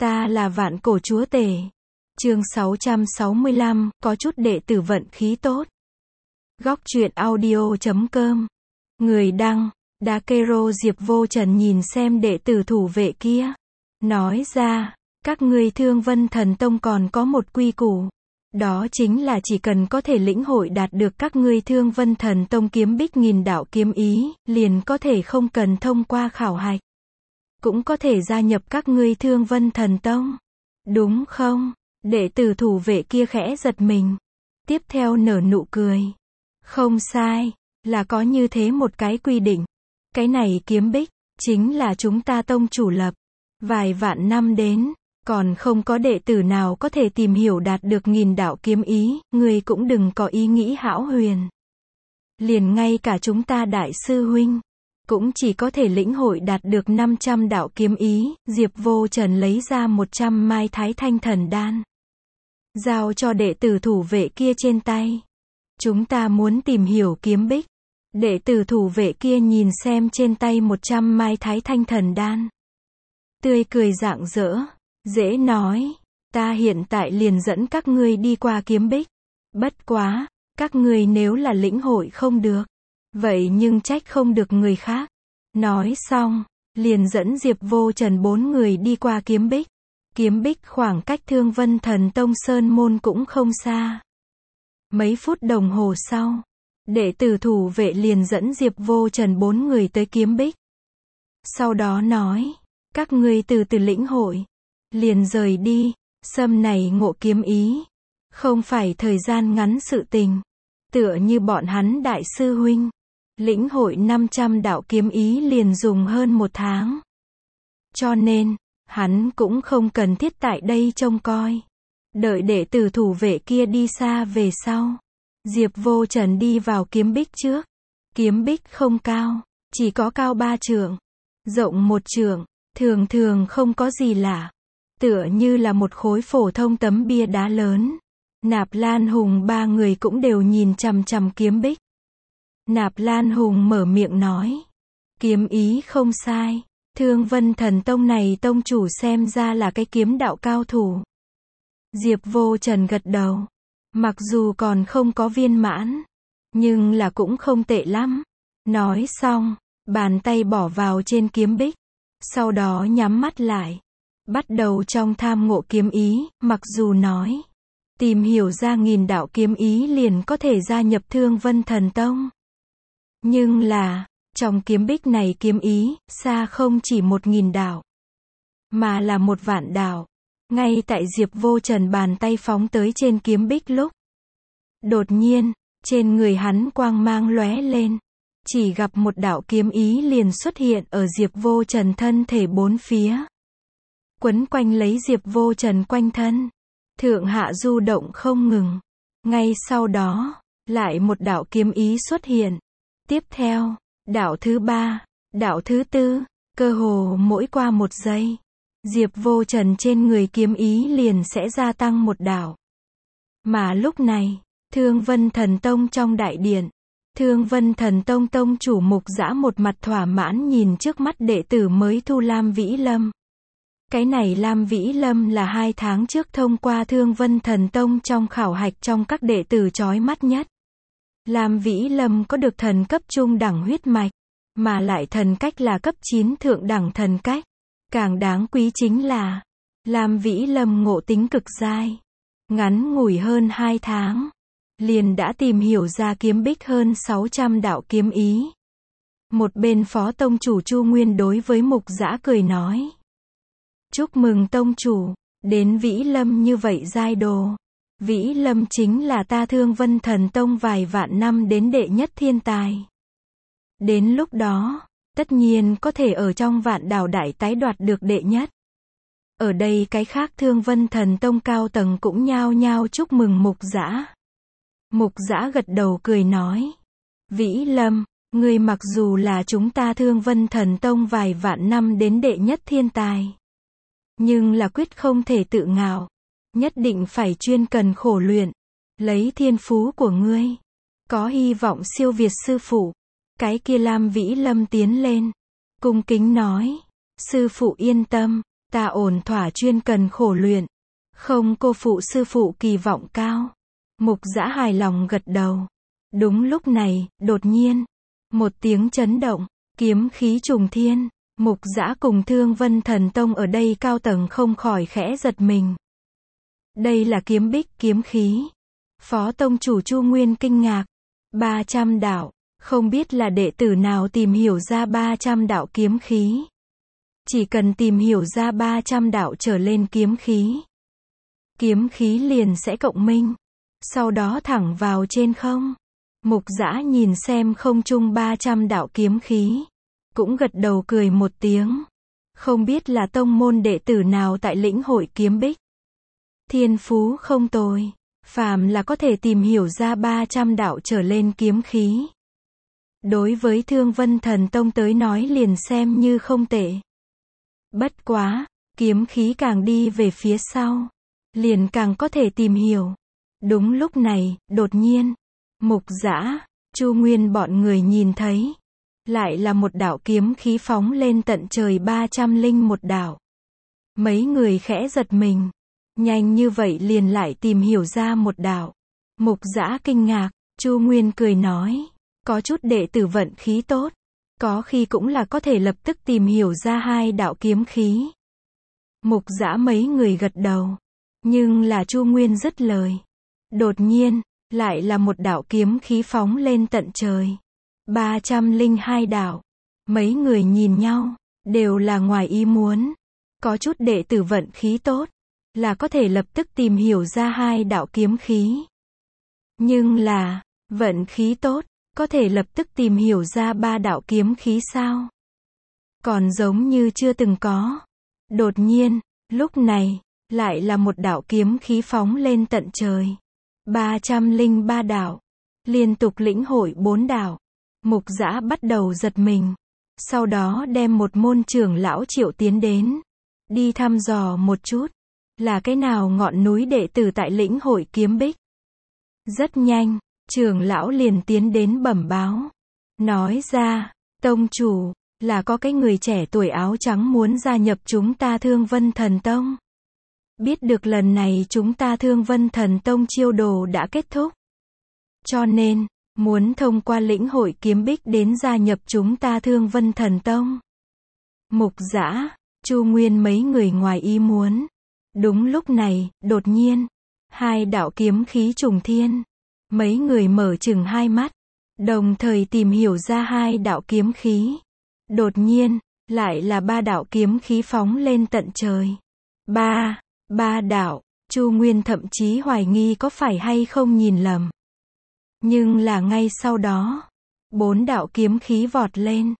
Ta là vạn cổ chúa tể. Chương 665, có chút đệ tử vận khí tốt. Góc truyện audio.com. Người đăng, Dakero. Diệp Vô Trần nhìn xem đệ tử thủ vệ kia. Nói ra, các ngươi Thương Vân Thần Tông còn có một quy củ. Đó chính là chỉ cần có thể lĩnh hội đạt được các ngươi Thương Vân Thần Tông kiếm bích nghìn đạo kiếm ý, liền có thể không cần thông qua khảo hạch. Cũng có thể gia nhập các ngươi Thương Vân Thần Tông. Đúng không? Đệ tử thủ vệ kia khẽ giật mình. Tiếp theo nở nụ cười. Không sai, là có như thế một cái quy định. Cái này kiếm bích, chính là chúng ta tông chủ lập. Vài vạn năm đến, còn không có đệ tử nào có thể tìm hiểu đạt được nghìn đạo kiếm ý, ngươi cũng đừng có ý nghĩ hão huyền. Liền ngay cả chúng ta đại sư huynh, cũng chỉ có thể lĩnh hội đạt được 500 đạo kiếm ý. Diệp Vô Trần lấy ra 100 mai Thái Thanh Thần Đan, giao cho đệ tử thủ vệ kia trên tay. Chúng ta muốn tìm hiểu kiếm bích. Đệ tử thủ vệ kia nhìn xem trên tay 100 mai Thái Thanh Thần Đan, tươi cười rạng rỡ, dễ nói, ta hiện tại liền dẫn các ngươi đi qua kiếm bích. Bất quá, các ngươi nếu là lĩnh hội không được, vậy nhưng trách không được người khác. Nói xong, liền dẫn Diệp Vô Trần 4 người đi qua kiếm bích. Kiếm bích khoảng cách Thương Vân Thần Tông Sơn Môn cũng không xa. Mấy phút đồng hồ sau, đệ tử thủ vệ liền dẫn Diệp Vô Trần 4 người tới kiếm bích. Sau đó nói, các ngươi từ từ lĩnh hội, liền rời đi. Sâm này ngộ kiếm ý, không phải thời gian ngắn sự tình. Tựa như bọn hắn đại sư huynh, lĩnh hội 500 đạo kiếm ý liền dùng hơn 1 tháng. Cho nên, hắn cũng không cần thiết tại đây trông coi. Đợi đệ tử thủ vệ kia đi xa về sau, Diệp Vô Trần đi vào kiếm bích trước. Kiếm bích không cao, chỉ có cao 3 trượng, rộng 1 trượng, thường thường không có gì lạ. Tựa như là một khối phổ thông tấm bia đá lớn. Nạp Lan Hùng 3 người cũng đều nhìn chằm chằm kiếm bích. Nạp Lan Hùng mở miệng nói, kiếm ý không sai, Thương Vân Thần Tông này tông chủ xem ra là cái kiếm đạo cao thủ. Diệp Vô Trần gật đầu, mặc dù còn không có viên mãn, nhưng là cũng không tệ lắm. Nói xong, bàn tay bỏ vào trên kiếm bích, sau đó nhắm mắt lại, bắt đầu trong tham ngộ kiếm ý. Mặc dù nói, tìm hiểu ra nghìn đạo kiếm ý liền có thể gia nhập Thương Vân Thần Tông, nhưng là, trong kiếm bích này kiếm ý, xa không chỉ 1000 đạo, mà là 1.000.000 đạo. Ngay tại Diệp Vô Trần bàn tay phóng tới trên kiếm bích lúc, đột nhiên, trên người hắn quang mang lóe lên. Chỉ gặp một đạo kiếm ý liền xuất hiện ở Diệp Vô Trần thân thể 4 phía, quấn quanh lấy Diệp Vô Trần quanh thân, thượng hạ du động không ngừng. Ngay sau đó, lại một đạo kiếm ý xuất hiện. Tiếp theo, đạo thứ 3, đạo thứ 4, cơ hồ mỗi qua 1 giây, Diệp Vô Trần trên người kiếm ý liền sẽ gia tăng 1 đạo. Mà lúc này, Thương Vân Thần Tông trong đại điện, Thương Vân Thần Tông tông chủ Mục Dã một mặt thỏa mãn nhìn trước mắt đệ tử mới thu Lam Vĩ Lâm. Cái này Lam Vĩ Lâm là 2 tháng trước thông qua Thương Vân Thần Tông trong khảo hạch trong các đệ tử chói mắt nhất. Lam Vĩ Lâm có được thần cấp trung đẳng huyết mạch, mà lại thần cách là cấp 9 thượng đẳng thần cách. Càng đáng quý chính là, Lam Vĩ Lâm ngộ tính cực dai. Ngắn ngủi hơn 2 tháng, liền đã tìm hiểu ra kiếm bích hơn 600 đạo kiếm ý. Một bên phó tông chủ Chu Nguyên đối với Mục Dã cười nói, chúc mừng tông chủ, đến Vĩ Lâm như vậy giai đồ. Vĩ Lâm chính là ta Thương Vân Thần Tông vài vạn năm đến đệ nhất thiên tài. Đến lúc đó, tất nhiên có thể ở trong Vạn Đào Đại tái đoạt được đệ nhất. Ở đây cái khác Thương Vân Thần Tông cao tầng cũng nhao nhao chúc mừng Mục Dã. Mục Dã gật đầu cười nói, Vĩ Lâm, ngươi mặc dù là chúng ta Thương Vân Thần Tông vài vạn năm đến đệ nhất thiên tài, nhưng là quyết không thể tự ngạo, nhất định phải chuyên cần khổ luyện, lấy thiên phú của ngươi, có hy vọng siêu việt sư phụ. Cái kia Lam Vĩ Lâm tiến lên, cung kính nói, sư phụ yên tâm, Ta ổn thỏa chuyên cần khổ luyện, không cô phụ sư phụ kỳ vọng cao. Mục Dã hài lòng gật đầu. Đúng lúc này, đột nhiên, một tiếng chấn động, kiếm khí trùng thiên. Mục Dã cùng Thương Vân Thần Tông ở đây cao tầng không khỏi khẽ giật mình. Đây là kiếm bích kiếm khí. Phó tông chủ Chu Nguyên kinh ngạc. 300 đạo, không biết là đệ tử nào tìm hiểu ra 300 đạo kiếm khí. Chỉ cần tìm hiểu ra 300 đạo trở lên kiếm khí liền sẽ cộng minh. Sau đó thẳng vào trên không. Mục Dã nhìn xem không trung 300 đạo kiếm khí. Cũng gật đầu cười một tiếng. Không biết là tông môn đệ tử nào tại lĩnh hội kiếm bích. Thiên phú không tồi. Phàm là có thể tìm hiểu ra 300 đạo trở lên kiếm khí. Đối với Thương Vân Thần Tông tới nói liền xem như không tệ. Bất quá, kiếm khí càng đi về phía sau, liền càng có thể tìm hiểu. Đúng lúc này, đột nhiên, Mục Dã, Chu Nguyên bọn người nhìn thấy. Lại là một đạo kiếm khí phóng lên tận trời 301 đạo. Mấy người khẽ giật mình. Nhanh như vậy liền lại tìm hiểu ra một đạo. Mục Dã kinh ngạc, Chu Nguyên cười nói. Có chút đệ tử vận khí tốt. Có khi cũng là có thể lập tức tìm hiểu ra 2 đạo kiếm khí. Mục Dã mấy người gật đầu. Nhưng là Chu Nguyên dứt lời. Đột nhiên, lại là một đạo kiếm khí phóng lên tận trời. 302 đạo. Mấy người nhìn nhau, đều là ngoài ý muốn. Có chút đệ tử vận khí tốt, là có thể lập tức tìm hiểu ra 2 đạo kiếm khí. Nhưng là, vận khí tốt, có thể lập tức tìm hiểu ra 3 đạo kiếm khí sao? Còn giống như chưa từng có. Đột nhiên, lúc này, lại là một đạo kiếm khí phóng lên tận trời. 303 đạo. Liên tục lĩnh hội 4 đạo. Mục Dã bắt đầu giật mình. Sau đó đem một môn trưởng lão triệu tiến đến. Đi thăm dò một chút. Là cái nào ngọn núi đệ tử tại lĩnh hội kiếm bích. Rất nhanh, trưởng lão liền tiến đến bẩm báo. Nói ra, tông chủ, là có cái người trẻ tuổi áo trắng muốn gia nhập chúng ta Thương Vân Thần Tông. Biết được lần này chúng ta Thương Vân Thần Tông chiêu đồ đã kết thúc. Cho nên, muốn thông qua lĩnh hội kiếm bích đến gia nhập chúng ta Thương Vân Thần Tông. Mục Dã, Chu Nguyên mấy người ngoài ý muốn. Đúng lúc này, đột nhiên, 2 đạo kiếm khí trùng thiên. Mấy người mở chừng hai mắt, đồng thời tìm hiểu ra 2 đạo kiếm khí. Đột nhiên, lại là 3 đạo kiếm khí phóng lên tận trời. 3 đạo, Chu Nguyên thậm chí hoài nghi có phải hay không nhìn lầm. Nhưng là ngay sau đó, 4 đạo kiếm khí vọt lên.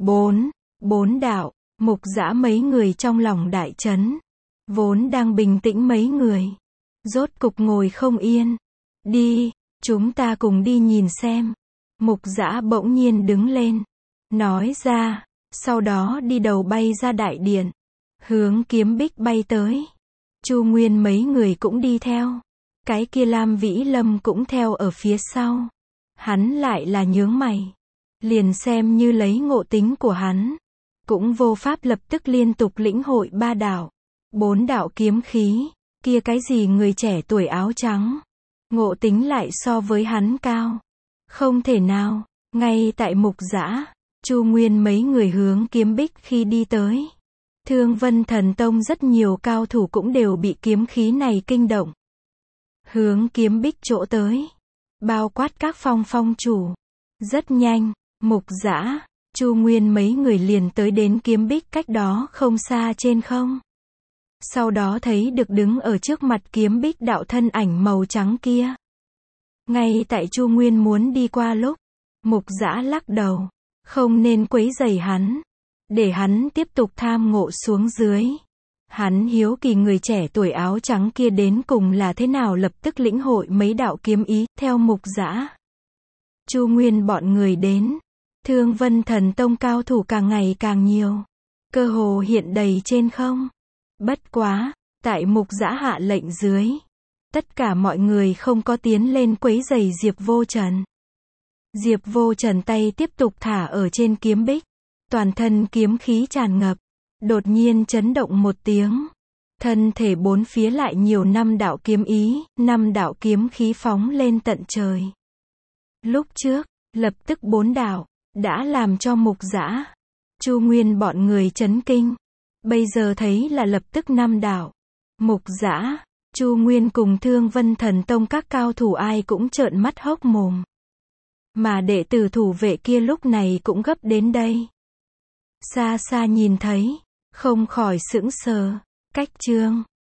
4 đạo, Mục Dã mấy người trong lòng đại chấn. Vốn đang bình tĩnh mấy người. Rốt cục ngồi không yên. Đi, chúng ta cùng đi nhìn xem. Mục Dã bỗng nhiên đứng lên. Nói ra, sau đó đi đầu bay ra đại điện. Hướng kiếm bích bay tới. Chu Nguyên mấy người cũng đi theo. Cái kia Lam Vĩ Lâm cũng theo ở phía sau. Hắn lại là nhướng mày. Liền xem như lấy ngộ tính của hắn. Cũng vô pháp lập tức liên tục lĩnh hội 3 đạo. 4 đạo kiếm khí. Kia cái gì người trẻ tuổi áo trắng. Ngộ tính lại so với hắn cao. Không thể nào. Ngay tại Mục Dã, Chu Nguyên mấy người hướng kiếm bích khi đi tới. Thương Vân Thần Tông rất nhiều cao thủ cũng đều bị kiếm khí này kinh động. Hướng kiếm bích chỗ tới. Bao quát các phong chủ. Rất nhanh, Mục Dã, Chu Nguyên mấy người liền tới đến kiếm bích cách đó không xa trên không. Sau đó thấy được đứng ở trước mặt kiếm bích đạo thân ảnh màu trắng kia. Ngay tại Chu Nguyên muốn đi qua lúc, Mục Dã lắc đầu. Không nên quấy rầy hắn. Để hắn tiếp tục tham ngộ xuống dưới. Hắn hiếu kỳ người trẻ tuổi áo trắng kia đến cùng là thế nào lập tức lĩnh hội mấy đạo kiếm ý, theo Mục Dã. Chu Nguyên bọn người đến. Thương Vân Thần Tông cao thủ càng ngày càng nhiều. Cơ hồ hiện đầy trên không. Bất quá, tại Mục Dã hạ lệnh dưới. Tất cả mọi người không có tiến lên quấy rầy Diệp Vô Trần. Diệp Vô Trần tay tiếp tục thả ở trên kiếm bích. Toàn thân kiếm khí tràn ngập. Đột nhiên chấn động một tiếng. Thân thể bốn phía lại nhiều năm đạo kiếm ý, năm đạo kiếm khí phóng lên tận trời. Lúc trước, lập tức bốn đạo, đã làm cho Mục Dã, Chu Nguyên bọn người chấn kinh. Bây giờ thấy là lập tức năm đạo. Mục Dã, Chu Nguyên cùng Thương Vân Thần Tông các cao thủ ai cũng trợn mắt hốc mồm. Mà đệ tử thủ vệ kia lúc này cũng gấp đến đây. Xa xa nhìn thấy, không khỏi sững sờ. Cách chương